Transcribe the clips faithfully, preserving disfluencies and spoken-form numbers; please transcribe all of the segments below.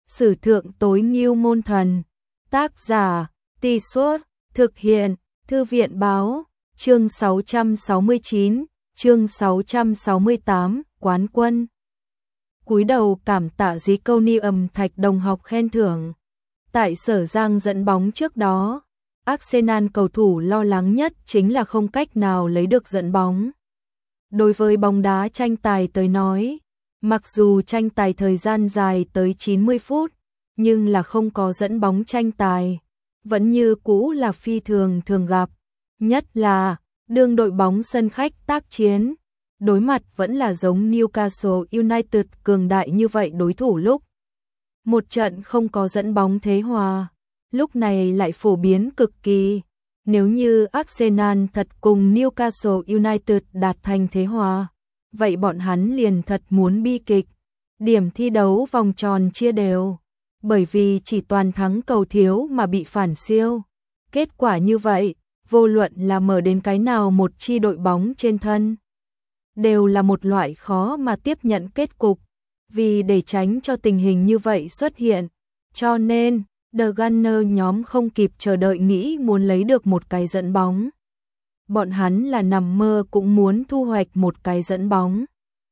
Sử thượng tối ngưu môn thần. Tác giả, Tì Suốt, thực hiện, Thư viện báo, chương sáu trăm sáu mươi chín, chương sáu trăm sáu mươi tám, quán quân. Cúi đầu cảm tạ Dí Câu Ni ầm Thạch đồng học khen thưởng. Tại Sở Giang dẫn bóng trước đó, Arsenal cầu thủ lo lắng nhất chính là không cách nào lấy được dẫn bóng. Đối với bóng đá tranh tài tới nói, mặc dù tranh tài thời gian dài tới chín mươi phút, nhưng là không có dẫn bóng tranh tài, vẫn như cũ là phi thường thường gặp. Nhất là, đương đội bóng sân khách tác chiến, đối mặt vẫn là giống Newcastle United cường đại như vậy đối thủ lúc. Một trận không có dẫn bóng thế hòa, lúc này lại phổ biến cực kỳ. Nếu như Arsenal thật cùng Newcastle United đạt thành thế hòa, vậy bọn hắn liền thật muốn bi kịch. Điểm thi đấu vòng tròn chia đều, bởi vì chỉ toàn thắng cầu thiếu mà bị phản siêu. Kết quả như vậy, vô luận là mở đến cái nào một chi đội bóng trên thân, đều là một loại khó mà tiếp nhận kết cục. Vì để tránh cho tình hình như vậy xuất hiện, cho nên The Gunner nhóm không kịp chờ đợi nghĩ muốn lấy được một cái dẫn bóng. Bọn hắn là nằm mơ cũng muốn thu hoạch một cái dẫn bóng.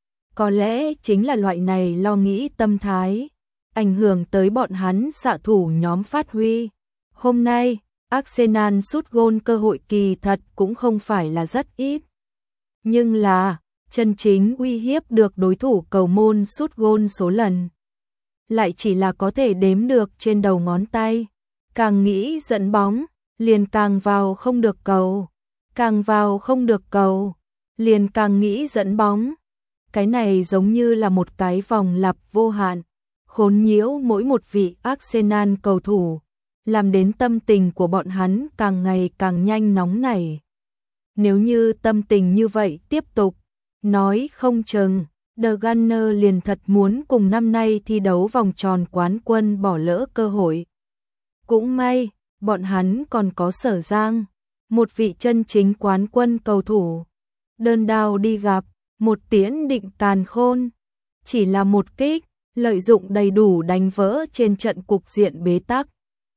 Có lẽ chính là loại này lo nghĩ tâm thái, ảnh hưởng tới bọn hắn xạ thủ nhóm phát huy. Hôm nay, Arsenal sút gôn cơ hội kỳ thật cũng không phải là rất ít. Nhưng là, chân chính uy hiếp được đối thủ cầu môn sút gôn số lần, lại chỉ là có thể đếm được trên đầu ngón tay. Càng nghĩ dẫn bóng, liền càng vào không được cầu. Càng vào không được cầu, liền càng nghĩ dẫn bóng. Cái này giống như là một cái vòng lặp vô hạn, khốn nhiễu mỗi một vị Arsenal cầu thủ, làm đến tâm tình của bọn hắn càng ngày càng nhanh nóng nảy. Nếu như tâm tình như vậy tiếp tục, nói không chừng, The Gunner liền thật muốn cùng năm nay thi đấu vòng tròn quán quân bỏ lỡ cơ hội. Cũng may, bọn hắn còn có Sở Giang, một vị chân chính quán quân cầu thủ. Đơn đao đi gặp, một tiễn định càn khôn. Chỉ là một kích, lợi dụng đầy đủ đánh vỡ trên trận cục diện bế tắc.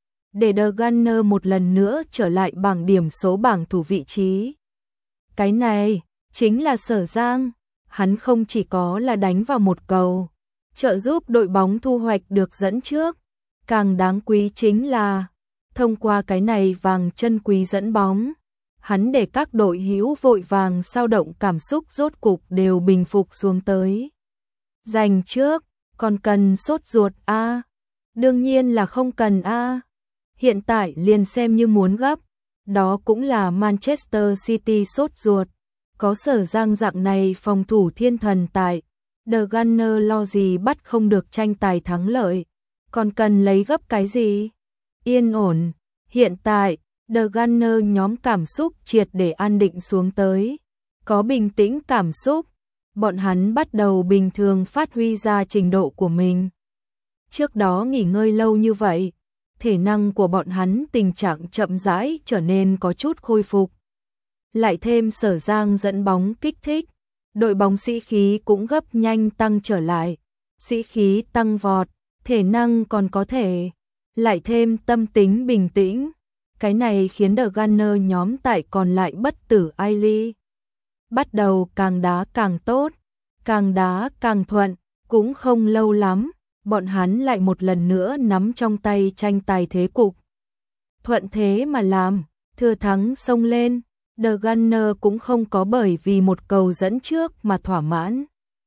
Để The Gunner một lần nữa trở lại bảng điểm số bảng thủ vị trí. Cái này, chính là Sở Giang. Hắn không chỉ có là đánh vào một cầu, trợ giúp đội bóng thu hoạch được dẫn trước. Càng đáng quý chính là, thông qua cái này vàng chân quý dẫn bóng, hắn để các đội hữu vội vàng sao động cảm xúc rốt cục đều bình phục xuống tới. Giành trước, còn cần sốt ruột a? À? Đương nhiên là không cần a. À. Hiện tại liền xem như muốn gấp, đó cũng là Manchester City sốt ruột. Có Sở Giang dạng này phòng thủ thiên thần tại, The Gunner lo gì bắt không được tranh tài thắng lợi, còn cần lấy gấp cái gì? Yên ổn, hiện tại, The Gunner nhóm cảm xúc triệt để an định xuống tới. Có bình tĩnh cảm xúc, bọn hắn bắt đầu bình thường phát huy ra trình độ của mình. Trước đó nghỉ ngơi lâu như vậy, thể năng của bọn hắn tình trạng chậm rãi trở nên có chút khôi phục. Lại thêm Sở Giang dẫn bóng kích thích, đội bóng sĩ khí cũng gấp nhanh tăng trở lại. Sĩ khí tăng vọt, thể năng còn có thể, lại thêm tâm tính bình tĩnh. Cái này khiến The Gunner nhóm tại còn lại bất tử ai ly. Bắt đầu càng đá càng tốt, càng đá càng thuận, cũng không lâu lắm, bọn hắn lại một lần nữa nắm trong tay tranh tài thế cục. Thuận thế mà làm, thừa thắng xông lên. The Gunner cũng không có bởi vì một cầu dẫn trước mà thỏa mãn.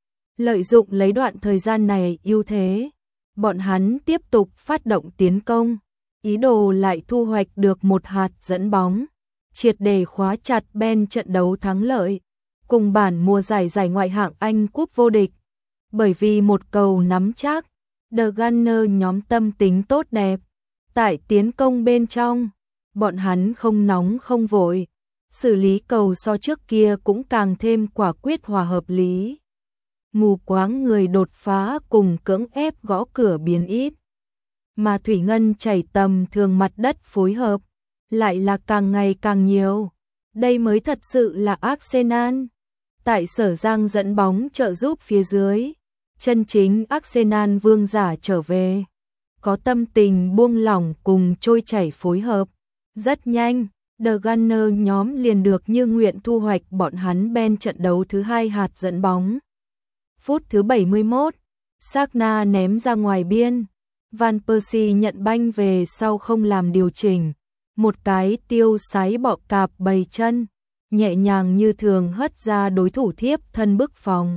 Lợi dụng lấy đoạn thời gian này ưu thế, bọn hắn tiếp tục phát động tiến công, ý đồ lại thu hoạch được một hạt dẫn bóng, triệt để khóa chặt bên trận đấu thắng lợi, cùng bản mùa giải giải ngoại hạng Anh cúp vô địch. Bởi vì một cầu nắm chắc, The Gunner nhóm tâm tính tốt đẹp. Tại tiến công bên trong, bọn hắn không nóng không vội. Xử lý cầu so trước kia cũng càng thêm quả quyết hòa hợp lý. Mù quáng người đột phá cùng cưỡng ép gõ cửa biến ít. Mà thủy ngân chảy tầm thường mặt đất phối hợp, lại là càng ngày càng nhiều. Đây mới thật sự là Arsenal. Tại Sở Giang dẫn bóng trợ giúp phía dưới, chân chính Arsenal vương giả trở về. có tâm tình buông lỏng cùng trôi chảy phối hợp. Rất nhanh, The Gunner nhóm liền được như nguyện thu hoạch, bọn hắn ben trận đấu thứ hai hạt dẫn bóng. Phút thứ bảy mươi mốt, Sagna ném ra ngoài biên. Van Persie nhận banh về sau không làm điều chỉnh. Một cái tiêu sái bọ cạp bầy chân, nhẹ nhàng như thường hất ra đối thủ thiếp thân bức phòng.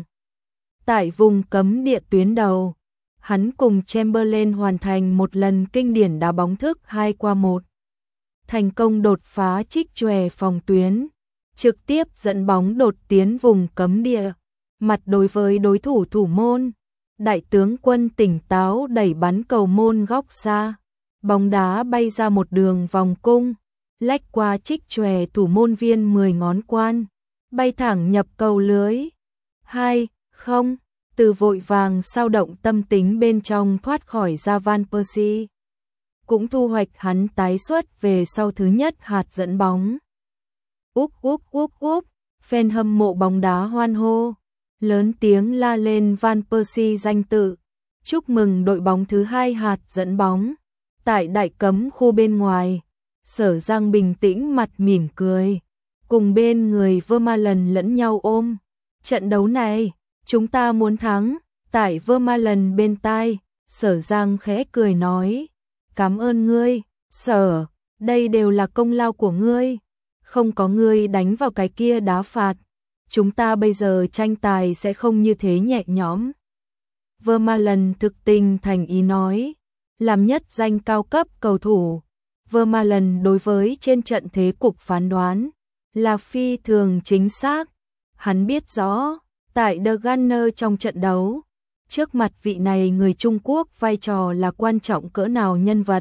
Tại vùng cấm địa tuyến đầu, hắn cùng Chamberlain hoàn thành một lần kinh điển đá bóng thức hai qua một. Thành công đột phá trích chòe phòng tuyến, trực tiếp dẫn bóng đột tiến vùng cấm địa. Mặt đối với đối thủ thủ môn, đại tướng Quân tỉnh táo đẩy bắn cầu môn góc xa. Bóng đá bay ra một đường vòng cung, lách qua trích chòe thủ môn viên mười ngón quan, bay thẳng nhập cầu lưới. hai không, từ vội vàng sao động tâm tính bên trong thoát khỏi ra, Van Persie cũng thu hoạch hắn tái xuất về sau thứ nhất hạt dẫn bóng. Úp úp úp úp, fan hâm mộ bóng đá hoan hô, lớn tiếng la lên Van Persie danh tự, chúc mừng đội bóng thứ hai hạt dẫn bóng. Tại đại cấm khu bên ngoài, Sở Giang bình tĩnh mặt mỉm cười, cùng bên người Vermaelen lẫn nhau ôm. Trận đấu này, chúng ta muốn thắng. Tại Vermaelen bên tai, Sở Giang khẽ cười nói, cảm ơn ngươi, Sở, đây đều là công lao của ngươi. Không có ngươi đánh vào cái kia đá phạt, chúng ta bây giờ tranh tài sẽ không như thế nhẹ nhõm. Vermaelen thực tình thành ý nói, làm nhất danh cao cấp cầu thủ, Vermaelen đối với trên trận thế cục phán đoán là phi thường chính xác. Hắn biết rõ, tại The Gunner trong trận đấu, trước mặt vị này người Trung Quốc vai trò là quan trọng cỡ nào nhân vật.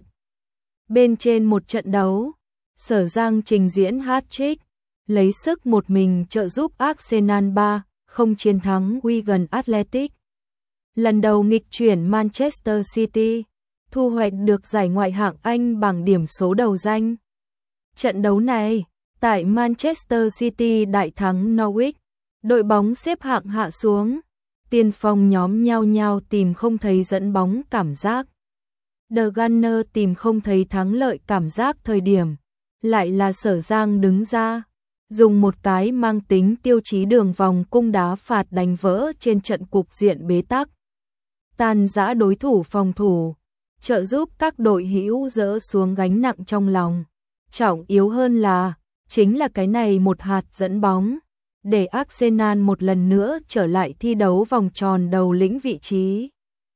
Bên trên một trận đấu, Sở Giang trình diễn hat-trick, lấy sức một mình trợ giúp Arsenal ba không chiến thắng Wigan Athletic. Lần đầu nghịch chuyển Manchester City, thu hoạch được giải Ngoại hạng Anh bằng điểm số đầu danh. Trận đấu này, tại Manchester City đại thắng Norwich, đội bóng xếp hạng hạ xuống, tiền phong nhóm nhao nhao tìm không thấy dẫn bóng cảm giác. The Gunner tìm không thấy thắng lợi cảm giác thời điểm, lại là Sở Giang đứng ra, dùng một cái mang tính tiêu chí đường vòng cung đá phạt đánh vỡ trên trận cục diện bế tắc, tan rã đối thủ phòng thủ, trợ giúp các đội hữu dỡ xuống gánh nặng trong lòng. Trọng yếu hơn là, chính là cái này một hạt dẫn bóng, để Arsenal một lần nữa trở lại thi đấu vòng tròn đầu lĩnh vị trí.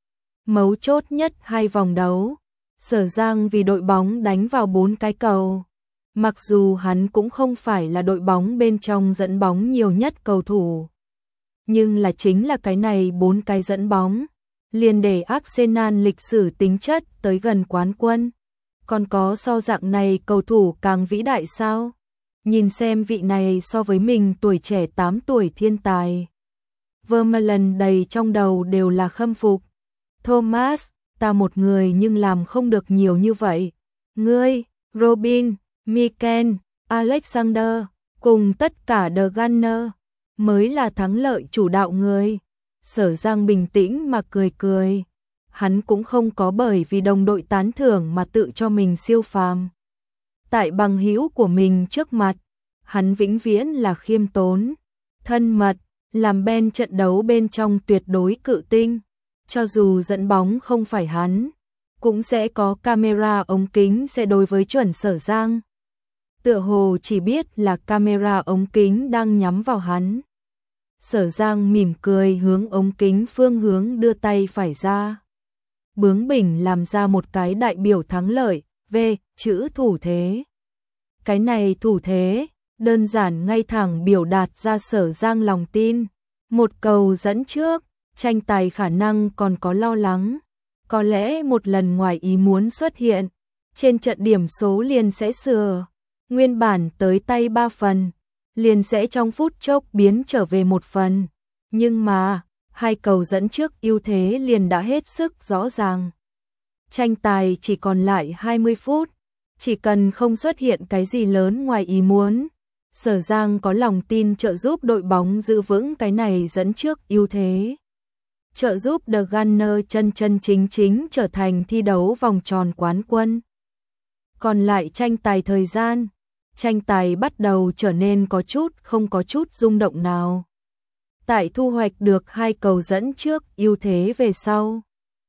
Mấu chốt nhất hai vòng đấu, Sở Giang vì đội bóng đánh vào bốn cái cầu. Mặc dù hắn cũng không phải là đội bóng bên trong dẫn bóng nhiều nhất cầu thủ, nhưng là chính là cái này bốn cái dẫn bóng, liền để Arsenal lịch sử tính chất tới gần quán quân. Còn có so dạng này cầu thủ càng vĩ đại sao? Nhìn xem vị này so với mình tuổi trẻ tám tuổi thiên tài. Vermaelen đầy trong đầu đều là khâm phục. Thomas, ta một người nhưng làm không được nhiều như vậy. Ngươi, Robin, Mikel, Alexander, cùng tất cả The Gunner, mới là thắng lợi chủ đạo người. Sở Giang bình tĩnh mà cười cười. Hắn cũng không có bởi vì đồng đội tán thưởng mà tự cho mình siêu phàm. Tại bằng hữu của mình trước mặt, hắn vĩnh viễn là khiêm tốn, thân mật, làm bên trận đấu bên trong tuyệt đối cự tinh. Cho dù dẫn bóng không phải hắn, cũng sẽ có camera ống kính sẽ đối với chuẩn Sở Giang. Tựa hồ chỉ biết là camera ống kính đang nhắm vào hắn. Sở Giang mỉm cười hướng ống kính phương hướng đưa tay phải ra. Bướng bỉnh làm ra một cái đại biểu thắng lợi, V, chữ thủ thế. Cái này thủ thế, đơn giản ngay thẳng biểu đạt ra Sở Giang lòng tin. Một cầu dẫn trước, tranh tài khả năng còn có lo lắng. Có lẽ một lần ngoài ý muốn xuất hiện, trên trận điểm số liền sẽ sửa. Nguyên bản tới tay ba phần, liền sẽ trong phút chốc biến trở về một phần. Nhưng mà, hai cầu dẫn trước ưu thế liền đã hết sức rõ ràng. Tranh tài chỉ còn lại hai mươi phút, chỉ cần không xuất hiện cái gì lớn ngoài ý muốn, Sở Giang có lòng tin trợ giúp đội bóng giữ vững cái này dẫn trước ưu thế. trợ giúp The Gunners chân chân chính chính trở thành thi đấu vòng tròn quán quân. Còn lại tranh tài thời gian, tranh tài bắt đầu trở nên có chút không có chút rung động nào. Tại thu hoạch được hai cầu dẫn trước ưu thế về sau.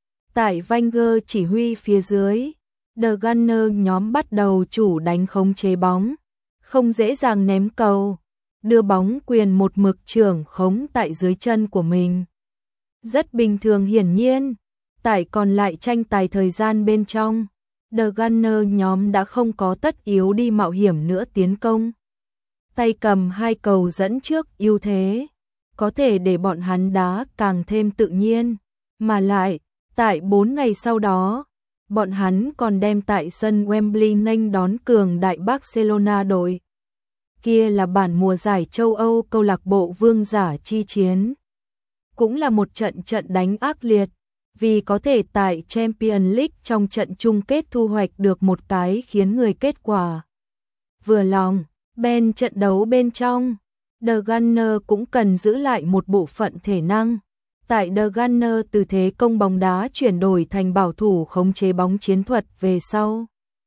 Tại Wenger chỉ huy phía dưới, The Gunners nhóm bắt đầu chủ đánh khống chế bóng, không dễ dàng ném cầu, đưa bóng quyền một mực trưởng khống tại dưới chân của mình. Rất bình thường hiển nhiên, tại còn lại tranh tài thời gian bên trong, The Gunners nhóm đã không có tất yếu đi mạo hiểm nữa tiến công. Tay cầm hai cầu dẫn trước ưu thế, có thể để bọn hắn đá càng thêm tự nhiên, mà lại, tại bốn ngày sau đó, bọn hắn còn đem tại sân Wembley nghênh đón cường đại Barcelona đội. Kia là bản mùa giải châu Âu câu lạc bộ vương giả chi chiến. Cũng là một trận trận đánh ác liệt, vì có thể tại Champions League trong trận chung kết thu hoạch được một cái khiến người kết quả vừa lòng. Bên trận đấu bên trong, The Gunners cũng cần giữ lại một bộ phận thể năng. Tại The Gunners từ thế công bóng đá chuyển đổi thành bảo thủ khống chế bóng chiến thuật về sau.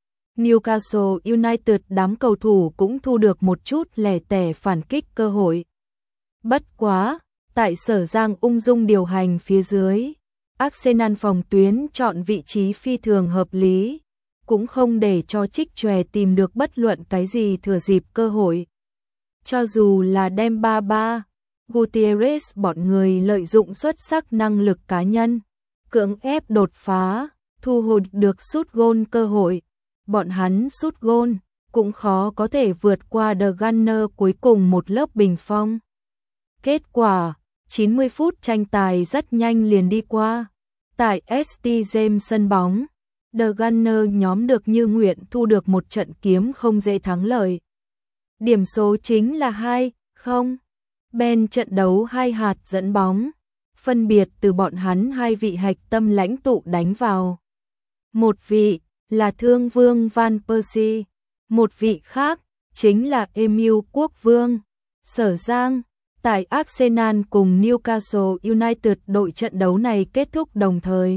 Newcastle United đám cầu thủ cũng thu được một chút lẻ tẻ phản kích cơ hội. Bất quá, tại Sở Giang ung dung điều hành phía dưới, Arsenal phòng tuyến chọn vị trí phi thường hợp lý, cũng không để cho Trích Chòe tìm được bất luận cái gì thừa dịp cơ hội. Cho dù là Dembaba, Gutierrez bọn người lợi dụng xuất sắc năng lực cá nhân, cưỡng ép đột phá, thu hồi được sút gôn cơ hội. Bọn hắn sút gôn cũng khó có thể vượt qua The Gunners cuối cùng một lớp bình phong. Kết quả, chín mươi phút tranh tài rất nhanh liền đi qua. Tại ét tê James sân bóng, The Gunners nhóm được như nguyện thu được một trận kiếm không dễ thắng lợi. Điểm số chính là hai không. Bên trận đấu hai hạt dẫn bóng, phân biệt từ bọn hắn hai vị hạch tâm lãnh tụ đánh vào. Một vị là Thương Vương Van Persie, một vị khác chính là Emil Quốc Vương. Sở Giang, tại Arsenal cùng Newcastle United đội trận đấu này kết thúc đồng thời.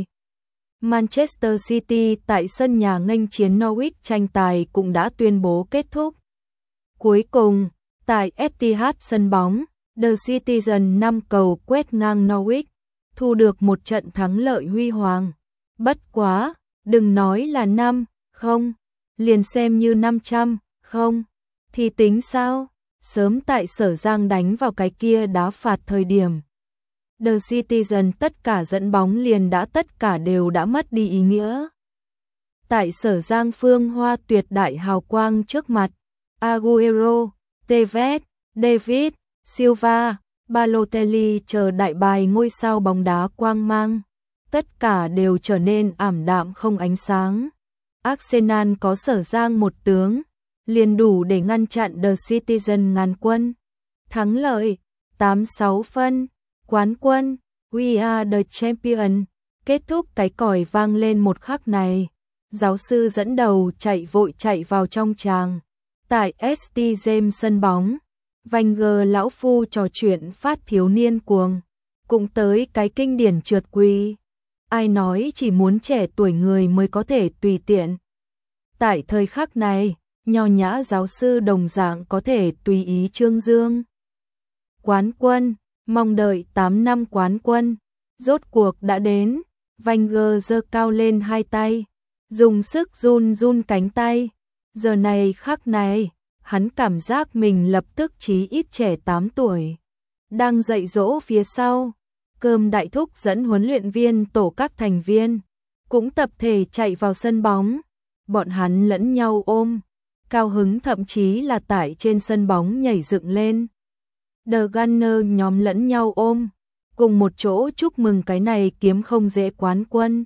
Manchester City tại sân nhà nghênh chiến Norwich tranh tài cũng đã tuyên bố kết thúc. Cuối cùng, tại Etihad sân bóng, The Citizen năm cầu quét ngang Norwich, thu được một trận thắng lợi huy hoàng. Bất quá, đừng nói là năm không, liền xem như năm trăm không, thì tính sao? Sớm tại Sở Giang đánh vào cái kia đá phạt thời điểm. The Citizen tất cả dẫn bóng liền đã tất cả đều đã mất đi ý nghĩa. Tại Sở Giang phương hoa tuyệt đại hào quang trước mặt, Aguero, Tevez, David, Silva, Balotelli chờ đại bài ngôi sao bóng đá quang mang. Tất cả đều trở nên ảm đạm không ánh sáng. Arsenal có Sở Giang một tướng, liền đủ để ngăn chặn The Citizen ngàn quân. Thắng lợi, tám sáu phân, quán quân, We are the champion. Kết thúc cái còi vang lên một khắc này. Giáo sư dẫn đầu chạy vội chạy vào trong tràng. Tại ét tê James sân bóng, Wenger lão phu trò chuyện phát thiếu niên cuồng. Cũng tới cái kinh điển trượt quỳ. Ai nói chỉ muốn trẻ tuổi người mới có thể tùy tiện. Tại thời khắc này, nho nhã giáo sư đồng dạng có thể tùy ý trương dương. Quán quân, mong đợi tám năm quán quân, rốt cuộc đã đến. Wenger giơ cao lên hai tay, dùng sức run run cánh tay. Giờ này khắc này, hắn cảm giác mình lập tức chí ít trẻ tám tuổi. Đang dạy dỗ phía sau, Cơm đại thúc dẫn huấn luyện viên tổ các thành viên, cũng tập thể chạy vào sân bóng. Bọn hắn lẫn nhau ôm, cao hứng thậm chí là tại trên sân bóng nhảy dựng lên. The Gunners nhóm lẫn nhau ôm, cùng một chỗ chúc mừng cái này kiếm không dễ quán quân.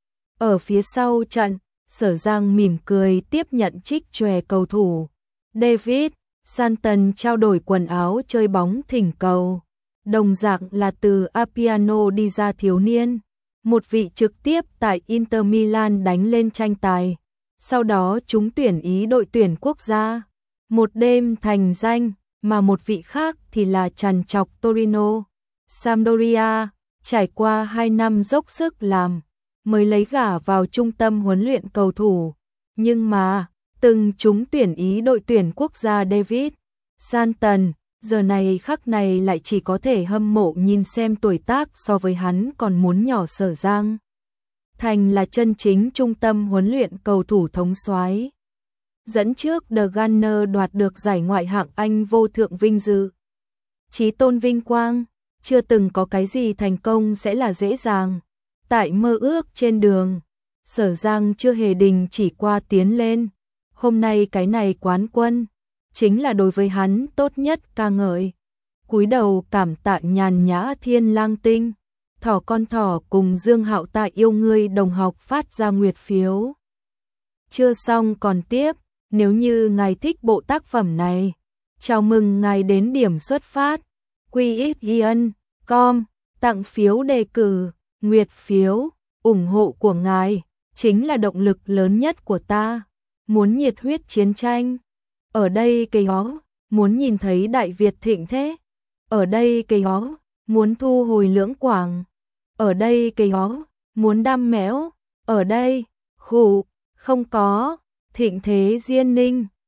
Ở phía sau trận, Sở Giang mỉm cười tiếp nhận trích chòe cầu thủ. David, Santon trao đổi quần áo chơi bóng thỉnh cầu. Đồng dạng là từ Appiano đi ra thiếu niên, một vị trực tiếp tại Inter Milan đánh lên tranh tài. Sau đó chúng tuyển ý đội tuyển quốc gia. Một đêm thành danh, mà một vị khác thì là trằn trọc Torino, Sampdoria, trải qua hai năm dốc sức làm, mới lấy gả vào trung tâm huấn luyện cầu thủ. Nhưng mà, từng trúng tuyển ý đội tuyển quốc gia David Santon, giờ này khắc này lại chỉ có thể hâm mộ nhìn xem tuổi tác so với hắn còn muốn nhỏ Sở Giang Thành là chân chính trung tâm huấn luyện cầu thủ thống soái. Dẫn trước The Gunner đoạt được giải ngoại hạng Anh vô thượng vinh dự. Chí tôn vinh quang, chưa từng có cái gì thành công sẽ là dễ dàng. Tại mơ ước trên đường, Sở Giang chưa hề đình chỉ qua tiến lên. Hôm nay cái này quán quân, chính là đối với hắn tốt nhất ca ngợi. Cúi đầu cảm tạ nhàn nhã Thiên Lang Tinh, Thỏ con thỏ cùng Dương Hạo Tạ yêu ngươi đồng học phát ra nguyệt phiếu. Chưa xong còn tiếp, nếu như ngài thích bộ tác phẩm này, chào mừng ngài đến điểm xuất phát, quy ích giê com, tặng phiếu đề cử, nguyệt phiếu, ủng hộ của ngài, chính là động lực lớn nhất của ta. Muốn nhiệt huyết chiến tranh, ở đây cây ó, muốn nhìn thấy Đại Việt thịnh thế, ở đây cây ó, muốn thu hồi Lưỡng Quảng, ở đây cây ó, muốn đam mẽo, ở đây, khủ, không có, thịnh thế Diên Ninh.